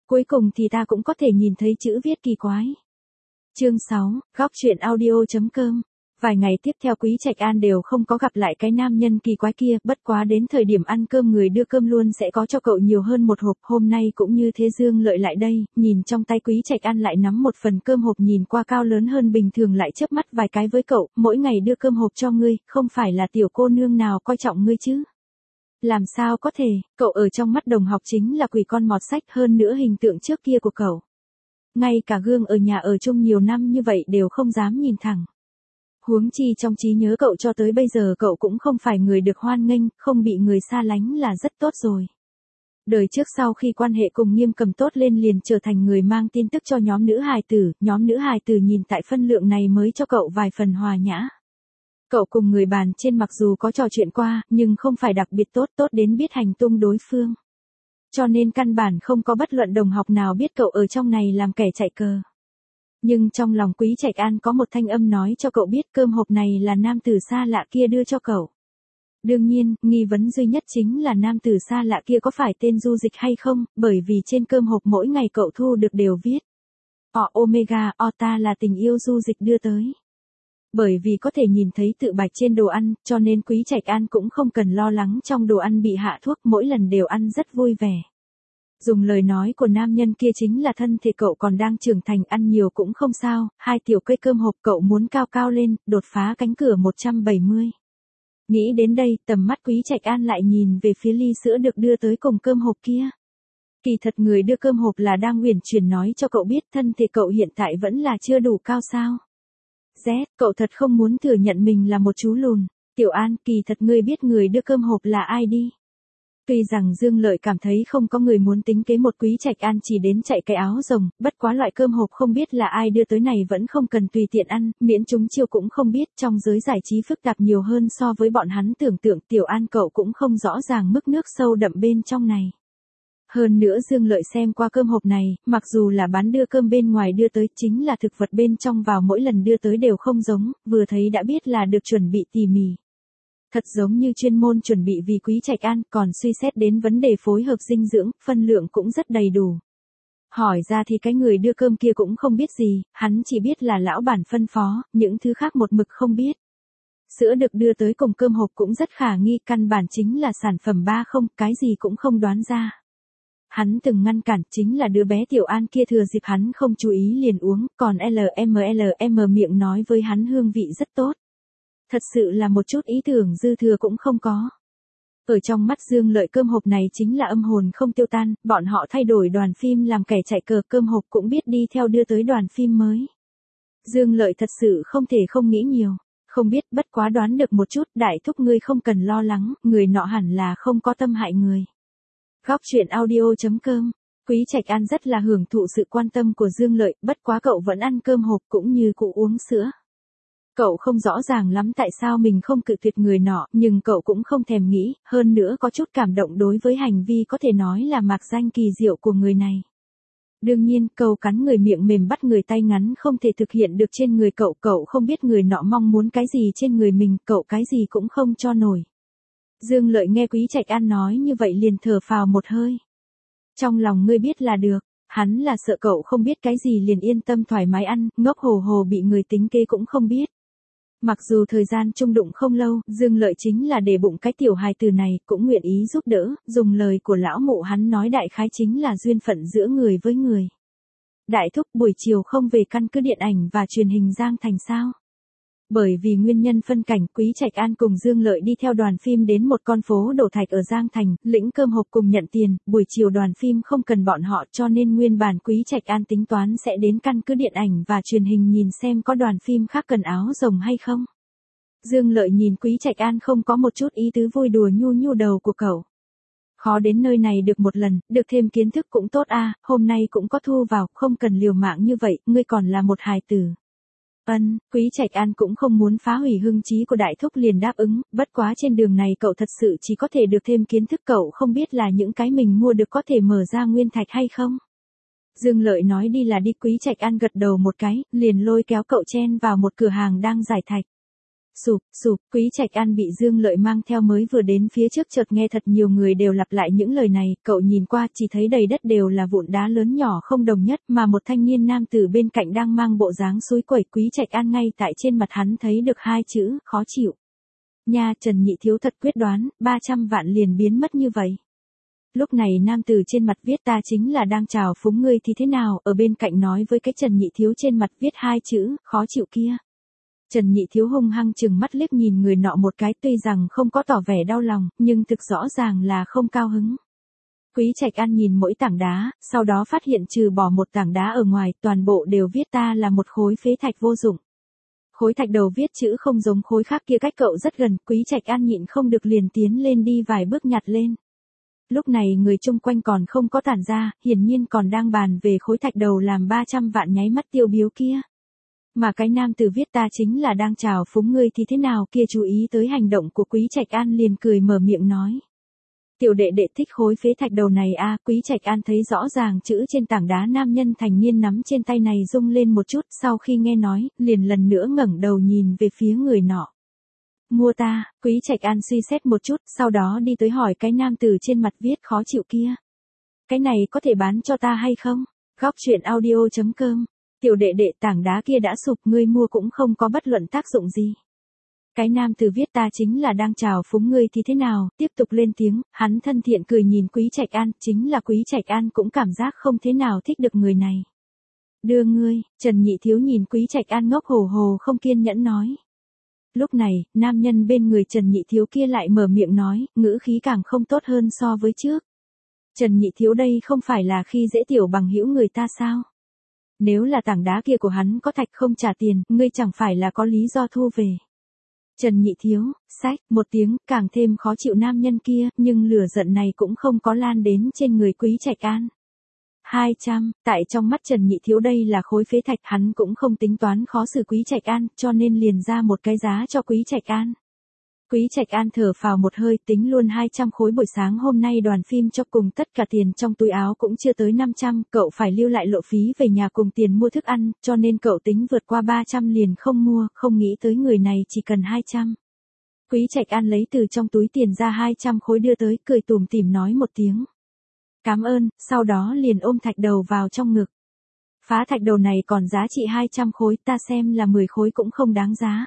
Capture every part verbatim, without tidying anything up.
Cuối cùng thì ta cũng có thể nhìn thấy chữ viết kỳ quái. Chương sáu, góc truyện audio.com. Vài ngày tiếp theo Quý Trạch An đều không có gặp lại cái nam nhân kỳ quái kia, bất quá đến thời điểm ăn cơm người đưa cơm luôn sẽ có cho cậu nhiều hơn một hộp, hôm nay cũng như thế. Dương Lợi lại đây, nhìn trong tay Quý Trạch An lại nắm một phần cơm hộp nhìn qua cao lớn hơn bình thường, lại chớp mắt vài cái với cậu, mỗi ngày đưa cơm hộp cho ngươi, không phải là tiểu cô nương nào coi trọng ngươi chứ? Làm sao có thể, cậu ở trong mắt đồng học chính là quỷ con mọt sách, hơn nữa hình tượng trước kia của cậu. Ngay cả gương ở nhà ở chung nhiều năm như vậy đều không dám nhìn thẳng. Huống chi trong trí nhớ cậu cho tới bây giờ cậu cũng không phải người được hoan nghênh, không bị người xa lánh là rất tốt rồi. Đời trước sau khi quan hệ cùng Nghiêm Cầm tốt lên liền trở thành người mang tin tức cho nhóm nữ hài tử, nhóm nữ hài tử nhìn tại phân lượng này mới cho cậu vài phần hòa nhã. Cậu cùng người bàn trên mặc dù có trò chuyện qua, nhưng không phải đặc biệt tốt, tốt đến biết hành tung đối phương. Cho nên căn bản không có bất luận đồng học nào biết cậu ở trong này làm kẻ chạy cờ. Nhưng trong lòng Quý Trạch An có một thanh âm nói cho cậu biết cơm hộp này là nam tử xa lạ kia đưa cho cậu. Đương nhiên, nghi vấn duy nhất chính là nam tử xa lạ kia có phải tên Du Dịch hay không, bởi vì trên cơm hộp mỗi ngày cậu thu được đều viết. O Omega, O ta là tình yêu Du Dịch đưa tới. Bởi vì có thể nhìn thấy tự bạch trên đồ ăn, cho nên Quý Trạch An cũng không cần lo lắng trong đồ ăn bị hạ thuốc, mỗi lần đều ăn rất vui vẻ. Dùng lời nói của nam nhân kia chính là thân thể cậu còn đang trưởng thành, ăn nhiều cũng không sao, hai tiểu cây cơm hộp cậu muốn cao cao lên, đột phá cánh cửa một trăm bảy mươi. Nghĩ đến đây, tầm mắt Quý Trạch An lại nhìn về phía ly sữa được đưa tới cùng cơm hộp kia. Kỳ thật người đưa cơm hộp là đang uyển chuyển nói cho cậu biết thân thể cậu hiện tại vẫn là chưa đủ cao sao. Z, cậu thật không muốn thừa nhận mình là một chú lùn. Tiểu An, kỳ thật ngươi biết người đưa cơm hộp là ai đi. Tuy rằng Dương Lợi cảm thấy không có người muốn tính kế một Quý Trạch An chỉ đến chạy cái áo rồng, bất quá loại cơm hộp không biết là ai đưa tới này vẫn không cần tùy tiện ăn, miễn chúng chiêu cũng không biết, trong giới giải trí phức tạp nhiều hơn so với bọn hắn tưởng tượng. Tiểu An cậu cũng không rõ ràng mức nước sâu đậm bên trong này. Hơn nữa Dương Lợi xem qua cơm hộp này, mặc dù là bán đưa cơm bên ngoài đưa tới, chính là thực vật bên trong vào mỗi lần đưa tới đều không giống, vừa thấy đã biết là được chuẩn bị tỉ mỉ. Thật giống như chuyên môn chuẩn bị vì Quý Trạch An, còn suy xét đến vấn đề phối hợp dinh dưỡng, phân lượng cũng rất đầy đủ. Hỏi ra thì cái người đưa cơm kia cũng không biết gì, hắn chỉ biết là lão bản phân phó, những thứ khác một mực không biết. Sữa được đưa tới cùng cơm hộp cũng rất khả nghi, căn bản chính là sản phẩm ba không, cái gì cũng không đoán ra. Hắn từng ngăn cản, chính là đứa bé Tiểu An kia thừa dịp hắn không chú ý liền uống, còn lờ em lờ em miệng nói với hắn hương vị rất tốt. Thật sự là một chút ý tưởng dư thừa cũng không có. Ở trong mắt Dương Lợi cơm hộp này chính là âm hồn không tiêu tan, bọn họ thay đổi đoàn phim làm kẻ chạy cờ, cơm hộp cũng biết đi theo đưa tới đoàn phim mới. Dương Lợi thật sự không thể không nghĩ nhiều, không biết, bất quá đoán được một chút, đại thúc ngươi không cần lo lắng, người nọ hẳn là không có tâm hại người. Góc truyện audio.com. Quý Trạch An rất là hưởng thụ sự quan tâm của Dương Lợi, bất quá cậu vẫn ăn cơm hộp cũng như cụ uống sữa. Cậu không rõ ràng lắm tại sao mình không cự tuyệt người nọ, nhưng cậu cũng không thèm nghĩ, hơn nữa có chút cảm động đối với hành vi có thể nói là mạc danh kỳ diệu của người này. Đương nhiên, câu cắn người miệng mềm bắt người tay ngắn không thể thực hiện được trên người cậu, cậu không biết người nọ mong muốn cái gì trên người mình, cậu cái gì cũng không cho nổi. Dương Lợi nghe Quý Trạch An nói như vậy liền thở phào một hơi. Trong lòng ngươi biết là được, hắn là sợ cậu không biết cái gì liền yên tâm thoải mái ăn, ngốc hồ hồ bị người tính kế cũng không biết. Mặc dù thời gian chung đụng không lâu, Dương Lợi chính là để bụng cái tiểu hài từ này, cũng nguyện ý giúp đỡ, dùng lời của lão mụ hắn nói đại khái chính là duyên phận giữa người với người. Đại thúc buổi chiều không về căn cứ điện ảnh và truyền hình Giang Thành sao? Bởi vì nguyên nhân phân cảnh, Quý Trạch An cùng Dương Lợi đi theo đoàn phim đến một con phố đổ thạch ở Giang Thành, lĩnh cơm hộp cùng nhận tiền, buổi chiều đoàn phim không cần bọn họ cho nên nguyên bản Quý Trạch An tính toán sẽ đến căn cứ điện ảnh và truyền hình nhìn xem có đoàn phim khác cần áo rồng hay không. Dương Lợi nhìn Quý Trạch An không có một chút ý tứ vui đùa nhu nhu đầu của cậu. Khó đến nơi này được một lần, được thêm kiến thức cũng tốt a, hôm nay cũng có thu vào, không cần liều mạng như vậy, ngươi còn là một hài tử. Ân, Quý Trạch An cũng không muốn phá hủy hưng trí của đại thúc liền đáp ứng, bất quá trên đường này cậu thật sự chỉ có thể được thêm kiến thức, cậu không biết là những cái mình mua được có thể mở ra nguyên thạch hay không. Dương Lợi nói đi là đi, Quý Trạch An gật đầu một cái, liền lôi kéo cậu chen vào một cửa hàng đang giải thạch. sụp, sụp, Quý Trạch An bị Dương Lợi mang theo mới vừa đến phía trước chợt nghe thật nhiều người đều lặp lại những lời này, cậu nhìn qua chỉ thấy đầy đất đều là vụn đá lớn nhỏ không đồng nhất mà một thanh niên nam tử bên cạnh đang mang bộ dáng xúi quẩy. Quý Trạch An ngay tại trên mặt hắn thấy được hai chữ, khó chịu. Nha, Trần Nhị Thiếu thật quyết đoán, ba trăm vạn liền biến mất như vậy. Lúc này nam tử trên mặt viết ta chính là đang chào phúng ngươi thì thế nào, ở bên cạnh nói với cái Trần Nhị Thiếu trên mặt viết hai chữ, khó chịu kia. Trần Nhị Thiếu hung hăng chừng mắt liếc nhìn người nọ một cái, tuy rằng không có tỏ vẻ đau lòng, nhưng thực rõ ràng là không cao hứng. Quý Trạch An nhìn mỗi tảng đá, sau đó phát hiện trừ bỏ một tảng đá ở ngoài, toàn bộ đều viết ta là một khối phế thạch vô dụng. Khối thạch đầu viết chữ không giống khối khác kia cách cậu rất gần, Quý Trạch An nhịn không được liền tiến lên đi vài bước nhặt lên. Lúc này người chung quanh còn không có tản ra, hiển nhiên còn đang bàn về khối thạch đầu làm ba trăm vạn nháy mắt tiêu biếu kia. Mà cái nam tử viết ta chính là đang chào phúng ngươi thì thế nào kia chú ý tới hành động của Quý Trạch An liền cười mở miệng nói. Tiểu đệ đệ thích khối phế thạch đầu này a. Quý Trạch An thấy rõ ràng chữ trên tảng đá nam nhân thành niên nắm trên tay này rung lên một chút, sau khi nghe nói, liền lần nữa ngẩng đầu nhìn về phía người nọ. Mua ta, Quý Trạch An suy xét một chút, sau đó đi tới hỏi cái nam tử trên mặt viết khó chịu kia. Cái này có thể bán cho ta hay không? Góc truyện audio chấm com. Tiểu đệ đệ, tảng đá kia đã sụp, ngươi mua cũng không có bất luận tác dụng gì. Cái nam tử viết ta chính là đang chào phúng ngươi thì thế nào, tiếp tục lên tiếng, hắn thân thiện cười nhìn Quý Trạch An, chính là Quý Trạch An cũng cảm giác không thế nào thích được người này. Đưa ngươi, Trần Nhị Thiếu nhìn Quý Trạch An ngốc hồ hồ không kiên nhẫn nói. Lúc này, nam nhân bên người Trần Nhị Thiếu kia lại mở miệng nói, ngữ khí càng không tốt hơn so với trước. Trần Nhị Thiếu đây không phải là khi dễ tiểu bằng hữu người ta sao? Nếu là tảng đá kia của hắn có thạch không trả tiền, ngươi chẳng phải là có lý do thu về. Trần Nhị Thiếu, sách, một tiếng, càng thêm khó chịu nam nhân kia, nhưng lửa giận này cũng không có lan đến trên người Quý Trạch An. hai trăm, tại trong mắt Trần Nhị Thiếu đây là khối phế thạch, hắn cũng không tính toán khó xử Quý Trạch An, cho nên liền ra một cái giá cho Quý Trạch An. Quý Trạch An thở phào một hơi, tính luôn hai trăm khối, buổi sáng hôm nay đoàn phim cho cùng tất cả tiền trong túi áo cũng chưa tới năm trăm, cậu phải lưu lại lộ phí về nhà cùng tiền mua thức ăn, cho nên cậu tính vượt qua ba trăm liền không mua, không nghĩ tới người này chỉ cần hai trăm. Quý Trạch An lấy từ trong túi tiền ra hai trăm khối đưa tới, cười tủm tỉm nói một tiếng. Cảm ơn, sau đó liền ôm thạch đầu vào trong ngực. Phá thạch đầu này còn giá trị hai trăm khối, ta xem là mười khối cũng không đáng giá.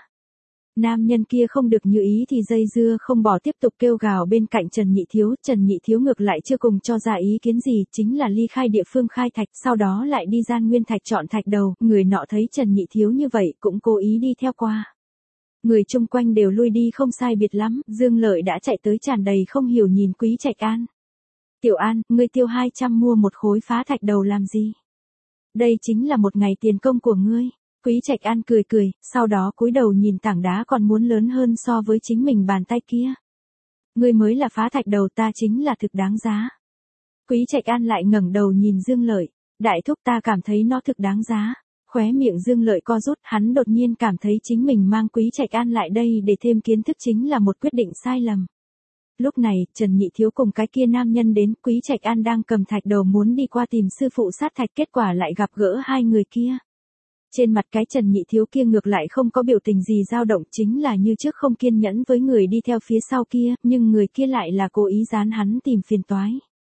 Nam nhân kia không được như ý thì dây dưa không bỏ, tiếp tục kêu gào bên cạnh Trần Nhị Thiếu. Trần Nhị Thiếu ngược lại chưa cùng cho ra ý kiến gì, chính là ly khai địa phương khai thạch, sau đó lại đi gian nguyên thạch chọn thạch đầu. Người nọ thấy Trần Nhị Thiếu như vậy cũng cố ý đi theo qua. Người chung quanh đều lui đi không sai biệt lắm, Dương Lợi đã chạy tới tràn đầy không hiểu nhìn Quý Trạch An. Tiểu An, ngươi tiêu hai trăm mua một khối phá thạch đầu làm gì? Đây chính là một ngày tiền công của ngươi. Quý Trạch An cười cười, sau đó cúi đầu nhìn tảng đá còn muốn lớn hơn so với chính mình bàn tay kia. Ngươi mới là phá thạch đầu, ta chính là thực đáng giá. Quý Trạch An lại ngẩng đầu nhìn Dương Lợi, đại thúc ta cảm thấy nó thực đáng giá. Khóe miệng Dương Lợi co rút, hắn đột nhiên cảm thấy chính mình mang Quý Trạch An lại đây để thêm kiến thức chính là một quyết định sai lầm. Lúc này, Trần Nhị Thiếu cùng cái kia nam nhân đến, Quý Trạch An đang cầm thạch đầu muốn đi qua tìm sư phụ sát thạch, kết quả lại gặp gỡ hai người kia. Trên mặt cái Trần Nhị Thiếu kia ngược lại không có biểu tình gì dao động, chính là như trước không kiên nhẫn với người đi theo phía sau kia, nhưng người kia lại là cố ý gián hắn tìm phiền toái.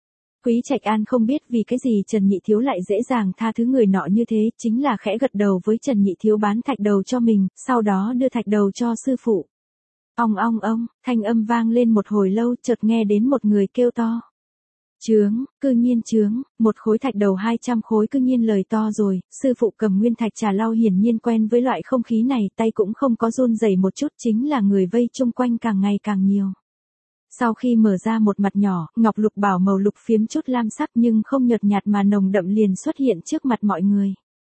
Quý Trạch An không biết vì cái gì Trần Nhị Thiếu lại dễ dàng tha thứ người nọ như thế, chính là khẽ gật đầu với Trần Nhị Thiếu bán thạch đầu cho mình, sau đó đưa thạch đầu cho sư phụ. Ong ong ong, thanh âm vang lên một hồi lâu, chợt nghe đến một người kêu to. Chướng, cư nhiên chướng, một khối thạch đầu hai trăm khối cư nhiên lời to rồi, sư phụ cầm nguyên thạch trà lau hiển nhiên quen với loại không khí này, tay cũng không có run rẩy một chút, chính là người vây chung quanh càng ngày càng nhiều. Sau khi mở ra một mặt nhỏ, ngọc lục bảo màu lục phiếm chút lam sắc nhưng không nhợt nhạt mà nồng đậm liền xuất hiện trước mặt mọi người.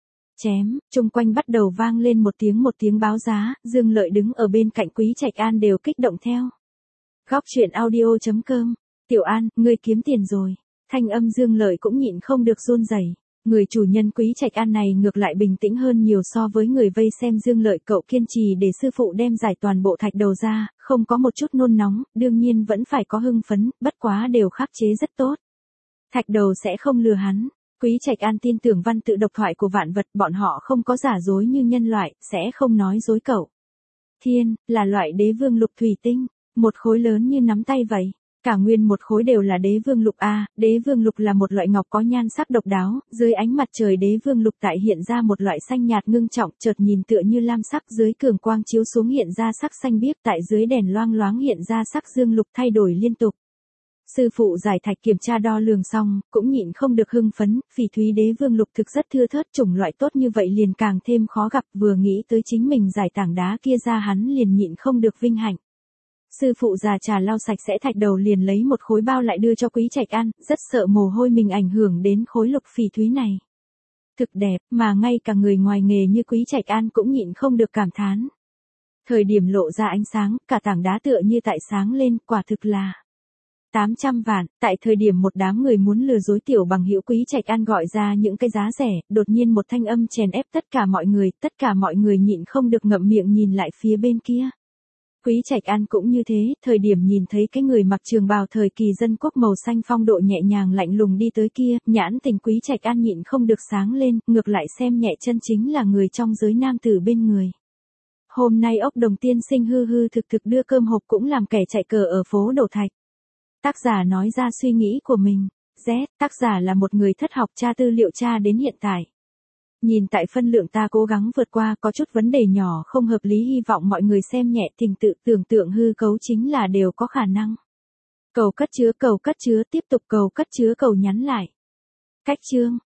Chém, chung quanh bắt đầu vang lên một tiếng một tiếng báo giá, Dương Lợi đứng ở bên cạnh Quý Trạch An đều kích động theo. Góc truyện audio chấm com. Tiểu An, ngươi kiếm tiền rồi. Thanh âm Dương Lợi cũng nhịn không được run rẩy. Người chủ nhân Quý Trạch An này ngược lại bình tĩnh hơn nhiều so với người vây xem Dương Lợi, cậu kiên trì để sư phụ đem giải toàn bộ thạch đầu ra, không có một chút nôn nóng, đương nhiên vẫn phải có hưng phấn, bất quá đều khắc chế rất tốt. Thạch đầu sẽ không lừa hắn. Quý Trạch An tin tưởng văn tự độc thoại của vạn vật, bọn họ không có giả dối như nhân loại, sẽ không nói dối cậu. Thiên, là loại đế vương lục thủy tinh, một khối lớn như nắm tay vậy. Cả nguyên một khối đều là đế vương lục a, đế vương lục là một loại ngọc có nhan sắc độc đáo, dưới ánh mặt trời đế vương lục tại hiện ra một loại xanh nhạt ngưng trọng, chợt nhìn tựa như lam sắc, dưới cường quang chiếu xuống hiện ra sắc xanh biếc, tại dưới đèn loang loáng hiện ra sắc dương lục thay đổi liên tục. Sư phụ giải thạch kiểm tra đo lường xong, cũng nhịn không được hưng phấn, phỉ thúy đế vương lục thực rất thưa thớt, chủng loại tốt như vậy liền càng thêm khó gặp, vừa nghĩ tới chính mình giải tảng đá kia ra hắn liền nhịn không được vinh hạnh. Sư phụ già trà lau sạch sẽ thạch đầu liền lấy một khối bao lại đưa cho Quý Trạch ăn, rất sợ mồ hôi mình ảnh hưởng đến khối lục phỉ thúy này. Thực đẹp, mà ngay cả người ngoài nghề như Quý Trạch An cũng nhịn không được cảm thán. Thời điểm lộ ra ánh sáng, cả tảng đá tựa như tại sáng lên, quả thực là tám trăm vạn, tại thời điểm một đám người muốn lừa dối tiểu bằng hữu Quý Trạch An gọi ra những cái giá rẻ, đột nhiên một thanh âm chèn ép tất cả mọi người, tất cả mọi người nhịn không được ngậm miệng nhìn lại phía bên kia. Quý Trạch An cũng như thế, thời điểm nhìn thấy cái người mặc trường bào thời kỳ dân quốc màu xanh phong độ nhẹ nhàng lạnh lùng đi tới kia, nhãn tình Quý Trạch An nhịn không được sáng lên, ngược lại xem nhẹ chân chính là người trong giới nam tử bên người. Hôm nay ốc đồng tiên sinh hư hư thực thực đưa cơm hộp cũng làm kẻ chạy cờ ở phố Đổ Thạch. Tác giả nói ra suy nghĩ của mình. Z, tác giả là một người thất học tra tư liệu tra đến hiện tại. Nhìn tại phân lượng ta cố gắng vượt qua có chút vấn đề nhỏ không hợp lý hy vọng mọi người xem nhẹ tình tự tưởng tượng hư cấu chính là đều có khả năng. Cầu cất chứa cầu cất chứa tiếp tục cầu cất chứa cầu nhắn lại. Cách chương.